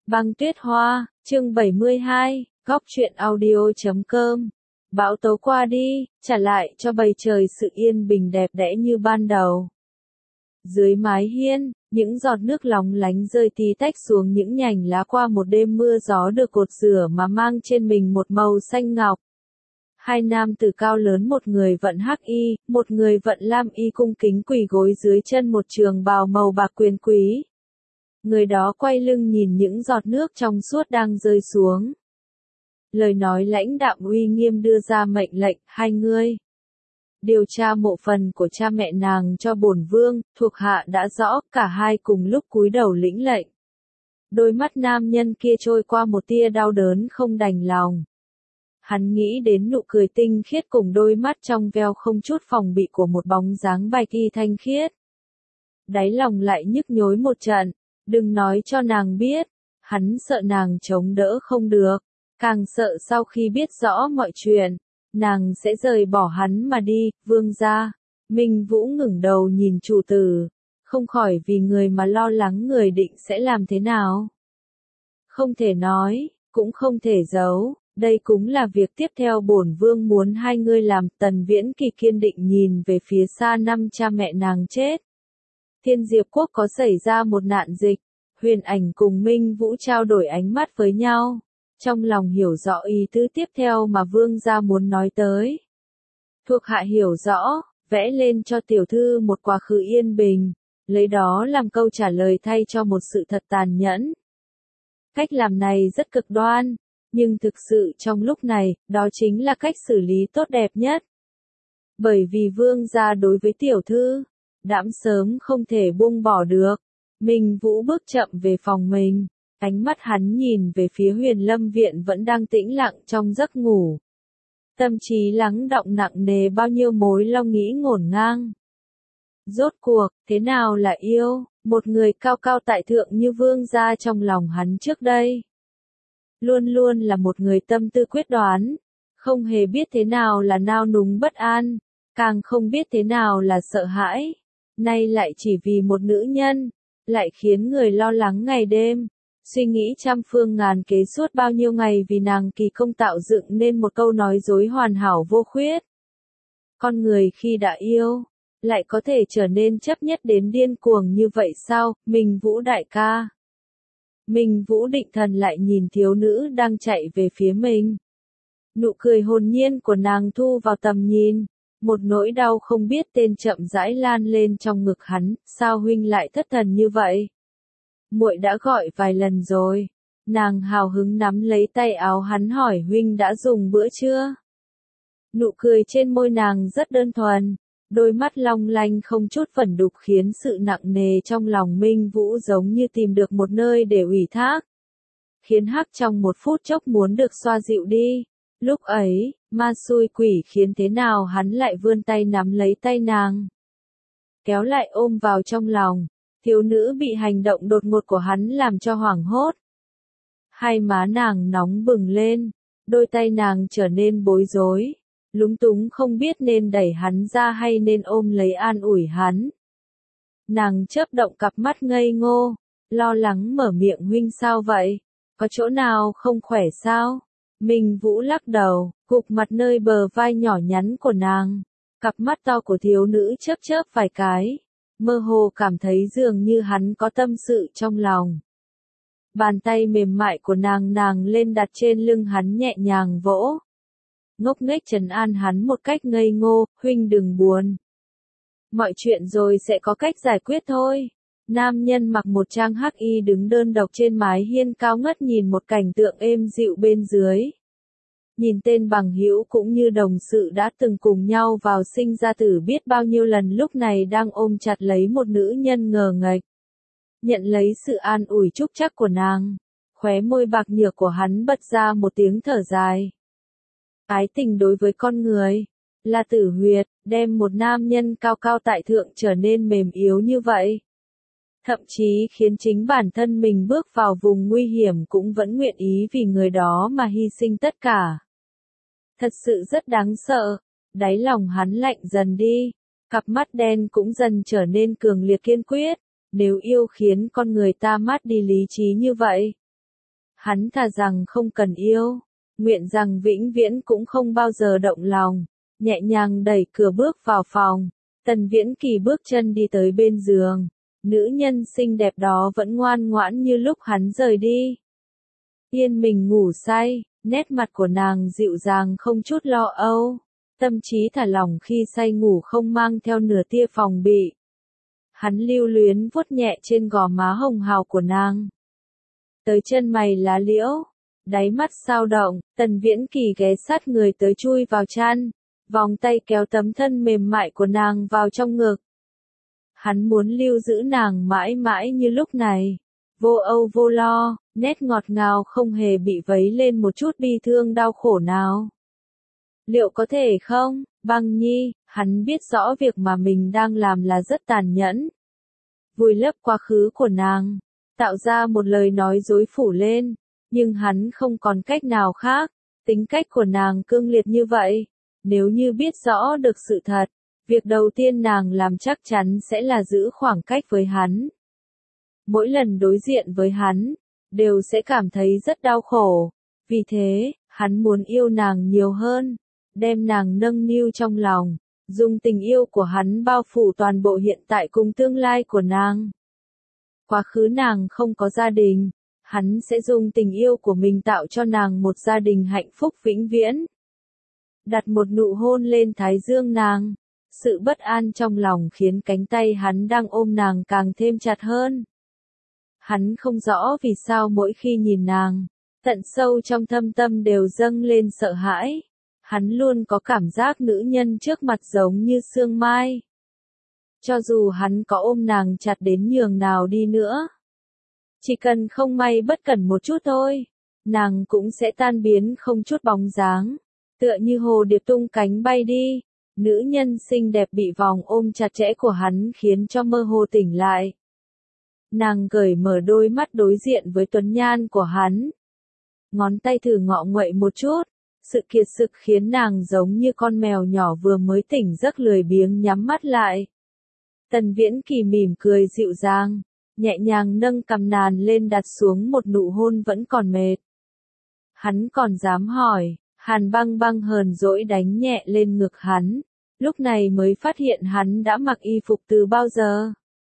Băng tuyết hoa, chương 72, góc truyện audio.com. Bão tố qua đi, trả lại cho bầu trời sự yên bình đẹp đẽ như ban đầu. Dưới mái hiên, những giọt nước lóng lánh rơi tí tách xuống những nhành lá qua một đêm mưa gió được cột rửa mà mang trên mình một màu xanh ngọc. Hai nam tử cao lớn, một người vận hắc y, một người vận lam y, cung kính quỳ gối dưới chân một trường bào màu bạc quyền quý. Người đó quay lưng nhìn những giọt nước trong suốt đang rơi xuống. Lời nói lãnh đạm uy nghiêm đưa ra mệnh lệnh: hai ngươi điều tra mộ phần của cha mẹ nàng cho bổn vương. Thuộc hạ đã rõ. Cả hai cùng lúc cúi đầu lĩnh lệnh. Đôi mắt nam nhân kia trôi qua một tia đau đớn không đành lòng. Hắn nghĩ đến nụ cười tinh khiết cùng đôi mắt trong veo không chút phòng bị của một bóng dáng bạch y thanh khiết. Đáy lòng lại nhức nhối một trận. Đừng nói cho nàng biết. Hắn sợ nàng chống đỡ không được. Càng sợ sau khi biết rõ mọi chuyện, nàng sẽ rời bỏ hắn mà đi. Vương gia. Minh Vũ ngẩng đầu nhìn chủ tử, không khỏi vì người mà lo lắng. Người định sẽ làm thế nào? Không thể nói, cũng không thể giấu. Đây cũng là việc tiếp theo bổn vương muốn hai ngươi làm. Tần Viễn Kỳ kiên định nhìn về phía xa. Năm cha mẹ nàng chết, Thiên Diệp Quốc có xảy ra một nạn dịch. Huyền Ảnh cùng Minh Vũ trao đổi ánh mắt với nhau, trong lòng hiểu rõ ý tứ tiếp theo mà vương gia muốn nói tới. Thuộc hạ hiểu rõ, vẽ lên cho tiểu thư một quá khứ yên bình, lấy đó làm câu trả lời thay cho một sự thật tàn nhẫn. Cách làm này rất cực đoan, nhưng thực sự trong lúc này, đó chính là cách xử lý tốt đẹp nhất. Bởi vì vương gia đối với tiểu thư, đãm sớm không thể buông bỏ được. Minh Vũ bước chậm về phòng mình, ánh mắt hắn nhìn về phía Huyền Lâm viện vẫn đang tĩnh lặng trong giấc ngủ. Tâm trí lắng đọng nặng nề bao nhiêu mối lo nghĩ ngổn ngang. Rốt cuộc, thế nào là yêu? Một người cao cao tại thượng như vương gia trong lòng hắn trước đây. Luôn luôn là một người tâm tư quyết đoán, không hề biết thế nào là nao núng bất an, càng không biết thế nào là sợ hãi. Nay lại chỉ vì một nữ nhân, lại khiến người lo lắng ngày đêm, suy nghĩ trăm phương ngàn kế suốt bao nhiêu ngày vì nàng kỳ công tạo dựng nên một câu nói dối hoàn hảo vô khuyết. Con người khi đã yêu, lại có thể trở nên chấp nhất đến điên cuồng như vậy sao? Minh Vũ đại ca. Minh Vũ định thần lại nhìn thiếu nữ đang chạy về phía mình. Nụ cười hồn nhiên của nàng thu vào tầm nhìn. Một nỗi đau không biết tên chậm rãi lan lên trong ngực hắn. Sao huynh lại thất thần như vậy? Muội đã gọi vài lần rồi. Nàng hào hứng nắm lấy tay áo hắn hỏi: huynh đã dùng bữa chưa? Nụ cười trên môi nàng rất đơn thuần, đôi mắt long lanh không chút vẩn đục khiến sự nặng nề trong lòng Minh Vũ giống như tìm được một nơi để ủy thác, khiến hắc trong một phút chốc muốn được xoa dịu đi. Lúc ấy, ma xui quỷ khiến thế nào hắn lại vươn tay nắm lấy tay nàng, kéo lại ôm vào trong lòng. Thiếu nữ bị hành động đột ngột của hắn làm cho hoảng hốt. Hai má nàng nóng bừng lên, đôi tay nàng trở nên bối rối, lúng túng không biết nên đẩy hắn ra hay nên ôm lấy an ủi hắn. Nàng chớp động cặp mắt ngây ngô, lo lắng mở miệng: huynh sao vậy? Có chỗ nào không khỏe sao? Minh Vũ lắc đầu, gục mặt nơi bờ vai nhỏ nhắn của nàng. Cặp mắt to của thiếu nữ chớp chớp vài cái, mơ hồ cảm thấy dường như hắn có tâm sự trong lòng. Bàn tay mềm mại của nàng lên đặt trên lưng hắn nhẹ nhàng vỗ. Ngốc nghếch trấn an hắn một cách ngây ngô: huynh đừng buồn. Mọi chuyện rồi sẽ có cách giải quyết thôi. Nam nhân mặc một trang hắc y đứng đơn độc trên mái hiên cao ngất nhìn một cảnh tượng êm dịu bên dưới. Nhìn tên bằng hữu cũng như đồng sự đã từng cùng nhau vào sinh ra tử biết bao nhiêu lần lúc này đang ôm chặt lấy một nữ nhân ngờ nghệch. Nhận lấy sự an ủi chúc chắc của nàng, khóe môi bạc nhược của hắn bật ra một tiếng thở dài. Ái tình đối với con người là tử huyệt, đem một nam nhân cao cao tại thượng trở nên mềm yếu như vậy. Thậm chí khiến chính bản thân mình bước vào vùng nguy hiểm cũng vẫn nguyện ý vì người đó mà hy sinh tất cả. Thật sự rất đáng sợ. Đáy lòng hắn lạnh dần đi, cặp mắt đen cũng dần trở nên cường liệt kiên quyết. Nếu yêu khiến con người ta mất đi lý trí như vậy, Hắn thà rằng không cần yêu, nguyện rằng vĩnh viễn cũng không bao giờ động lòng. Nhẹ nhàng đẩy cửa bước vào phòng, Tần Viễn Kỳ bước chân đi tới bên giường. Nữ nhân xinh đẹp đó vẫn ngoan ngoãn như lúc hắn rời đi. Yên mình ngủ say, nét mặt của nàng dịu dàng không chút lo âu. Tâm trí thả lỏng khi say ngủ không mang theo nửa tia phòng bị. Hắn lưu luyến vuốt nhẹ trên gò má hồng hào của nàng. Tới chân mày lá liễu, đáy mắt sao động, Tần Viễn Kỳ ghé sát người tới chui vào chăn, vòng tay kéo tấm thân mềm mại của nàng vào trong ngực. Hắn muốn lưu giữ nàng mãi mãi như lúc này, vô âu vô lo, nét ngọt ngào không hề bị vấy lên một chút bi thương đau khổ nào. Liệu có thể không, Băng Nhi? Hắn biết rõ việc mà mình đang làm là rất tàn nhẫn. Vùi lấp quá khứ của nàng, tạo ra một lời nói dối phủ lên, nhưng hắn không còn cách nào khác. Tính cách của nàng cương liệt như vậy, nếu như biết rõ được sự thật, việc đầu tiên nàng làm chắc chắn sẽ là giữ khoảng cách với hắn. Mỗi lần đối diện với hắn, đều sẽ cảm thấy rất đau khổ. Vì thế, hắn muốn yêu nàng nhiều hơn, đem nàng nâng niu trong lòng, dùng tình yêu của hắn bao phủ toàn bộ hiện tại cùng tương lai của nàng. Quá khứ nàng không có gia đình, hắn sẽ dùng tình yêu của mình tạo cho nàng một gia đình hạnh phúc vĩnh viễn. Đặt một nụ hôn lên thái dương nàng, sự bất an trong lòng khiến cánh tay hắn đang ôm nàng càng thêm chặt hơn. Hắn không rõ vì sao mỗi khi nhìn nàng, tận sâu trong thâm tâm đều dâng lên sợ hãi. Hắn luôn có cảm giác nữ nhân trước mặt giống như sương mai. Cho dù hắn có ôm nàng chặt đến nhường nào đi nữa, chỉ cần không may bất cẩn một chút thôi, nàng cũng sẽ tan biến không chút bóng dáng, tựa như hồ điệp tung cánh bay đi. Nữ nhân xinh đẹp bị vòng ôm chặt chẽ của hắn khiến cho mơ hồ tỉnh lại. Nàng cởi mở đôi mắt đối diện với tuấn nhan của hắn. Ngón tay thử ngọ nguậy một chút, sự kiệt sức khiến nàng giống như con mèo nhỏ vừa mới tỉnh giấc lười biếng nhắm mắt lại. Tần Viễn Kỳ mỉm cười dịu dàng, nhẹ nhàng nâng cằm nàng lên đặt xuống một nụ hôn vẫn còn mệt. Hắn còn dám hỏi, Hàn Băng Băng hờn dỗi đánh nhẹ lên ngực hắn, lúc này mới phát hiện hắn đã mặc y phục từ bao giờ.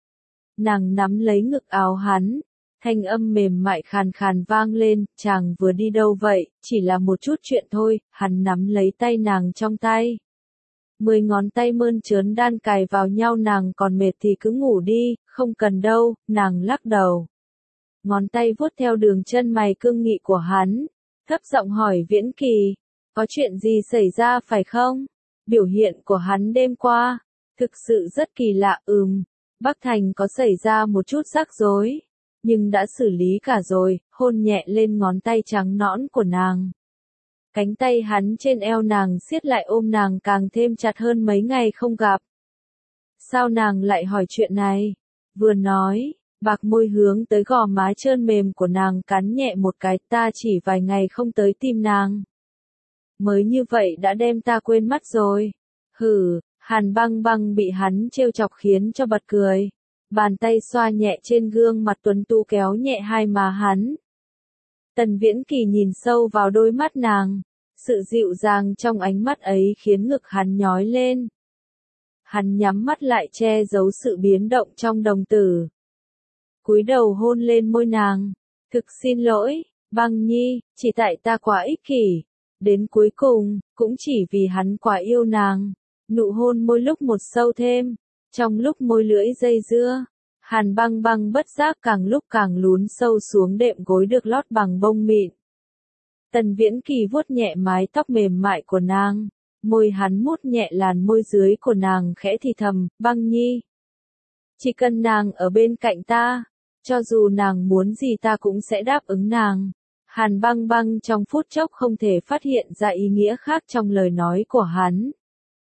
Nàng nắm lấy ngực áo hắn, thanh âm mềm mại khàn khàn vang lên, chàng vừa đi đâu vậy, chỉ là một chút chuyện thôi. Hắn nắm lấy tay nàng trong tay. 10 ngón tay mơn trớn đan cài vào nhau. Nàng còn mệt thì cứ ngủ đi, không cần đâu, nàng lắc đầu. Ngón tay vuốt theo đường chân mày cương nghị của hắn, thấp giọng hỏi Viễn Kỳ, có chuyện gì xảy ra phải không? Biểu hiện của hắn đêm qua, thực sự rất kỳ lạ. Bắc Thành có xảy ra một chút rắc rối, nhưng đã xử lý cả rồi. Hôn nhẹ lên ngón tay trắng nõn của nàng. Cánh tay hắn trên eo nàng siết lại ôm nàng càng thêm chặt hơn mấy ngày không gặp. Sao nàng lại hỏi chuyện này? Vừa nói, bạc môi hướng tới gò má trơn mềm của nàng cắn nhẹ một cái. Ta chỉ vài ngày không tới tìm nàng, mới như vậy đã đem ta quên mất rồi. Hừ. Hàn Băng Băng bị hắn trêu chọc khiến cho bật cười. Bàn tay xoa nhẹ trên gương mặt tuấn tú kéo nhẹ hai má hắn. Tần Viễn Kỳ nhìn sâu vào đôi mắt nàng. Sự dịu dàng trong ánh mắt ấy khiến ngực hắn nhói lên. Hắn nhắm mắt lại che giấu sự biến động trong đồng tử. Cúi đầu hôn lên môi nàng. Thực xin lỗi, Băng Nhi, chỉ tại ta quá ích kỷ. Đến cuối cùng, cũng chỉ vì hắn quá yêu nàng. Nụ hôn môi lúc một sâu thêm, trong lúc môi lưỡi dây dưa, Hàn Băng Băng bất giác càng lúc càng lún sâu xuống đệm gối được lót bằng bông mịn. Tần Viễn Kỳ vuốt nhẹ mái tóc mềm mại của nàng, môi hắn mút nhẹ làn môi dưới của nàng khẽ thì thầm, Băng Nhi. Chỉ cần nàng ở bên cạnh ta, cho dù nàng muốn gì ta cũng sẽ đáp ứng nàng. Hàn Băng Băng trong phút chốc không thể phát hiện ra ý nghĩa khác trong lời nói của hắn.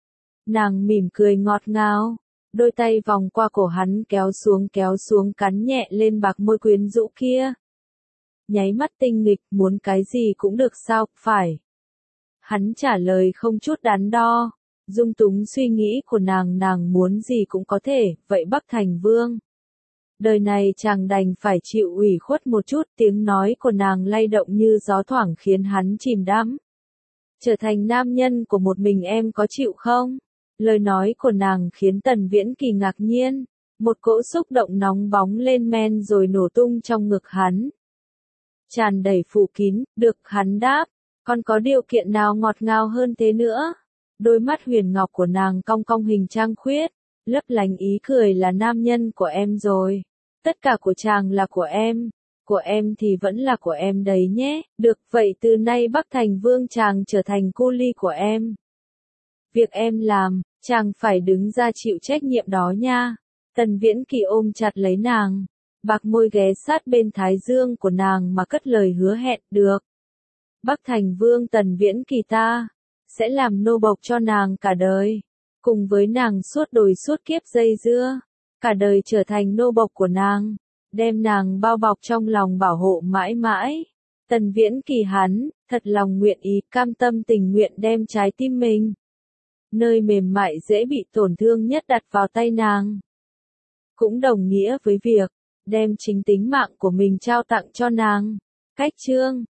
Nàng mỉm cười ngọt ngào, đôi tay vòng qua cổ hắn kéo xuống cắn nhẹ lên bạc môi quyến rũ kia. Nháy mắt tinh nghịch, muốn cái gì cũng được sao, phải. Hắn trả lời không chút đắn đo, dung túng suy nghĩ của nàng muốn gì cũng có thể, vậy Bắc Thành Vương. Đời này chàng đành phải chịu ủy khuất một chút, tiếng nói của nàng lay động như gió thoảng khiến hắn chìm đắm. Trở thành nam nhân của một mình em có chịu không? Lời nói của nàng khiến Tần Viễn Kỳ ngạc nhiên, một cỗ xúc động nóng bóng lên men rồi nổ tung trong ngực hắn. Tràn đầy phủ kín, được hắn đáp, còn có điều kiện nào ngọt ngào hơn thế nữa? Đôi mắt huyền ngọc của nàng cong cong hình trăng khuyết, lấp lánh ý cười là nam nhân của em rồi. Tất cả của chàng là của em thì vẫn là của em đấy nhé. Được, vậy từ nay Bắc Thành Vương chàng trở thành cu ly của em. Việc em làm, chàng phải đứng ra chịu trách nhiệm đó nha. Tần Viễn Kỳ ôm chặt lấy nàng, bạc môi ghé sát bên thái dương của nàng mà cất lời hứa hẹn, được. Bắc Thành Vương Tần Viễn Kỳ ta sẽ làm nô bộc cho nàng cả đời, cùng với nàng suốt đời suốt kiếp dây dưa, cả đời trở thành nô bộc của nàng, đem nàng bao bọc trong lòng bảo hộ mãi mãi. Tần Viễn Kỳ hắn, thật lòng nguyện ý, cam tâm tình nguyện đem trái tim mình, nơi mềm mại dễ bị tổn thương nhất đặt vào tay nàng. Cũng đồng nghĩa với việc, đem chính tính mạng của mình trao tặng cho nàng. Cách chương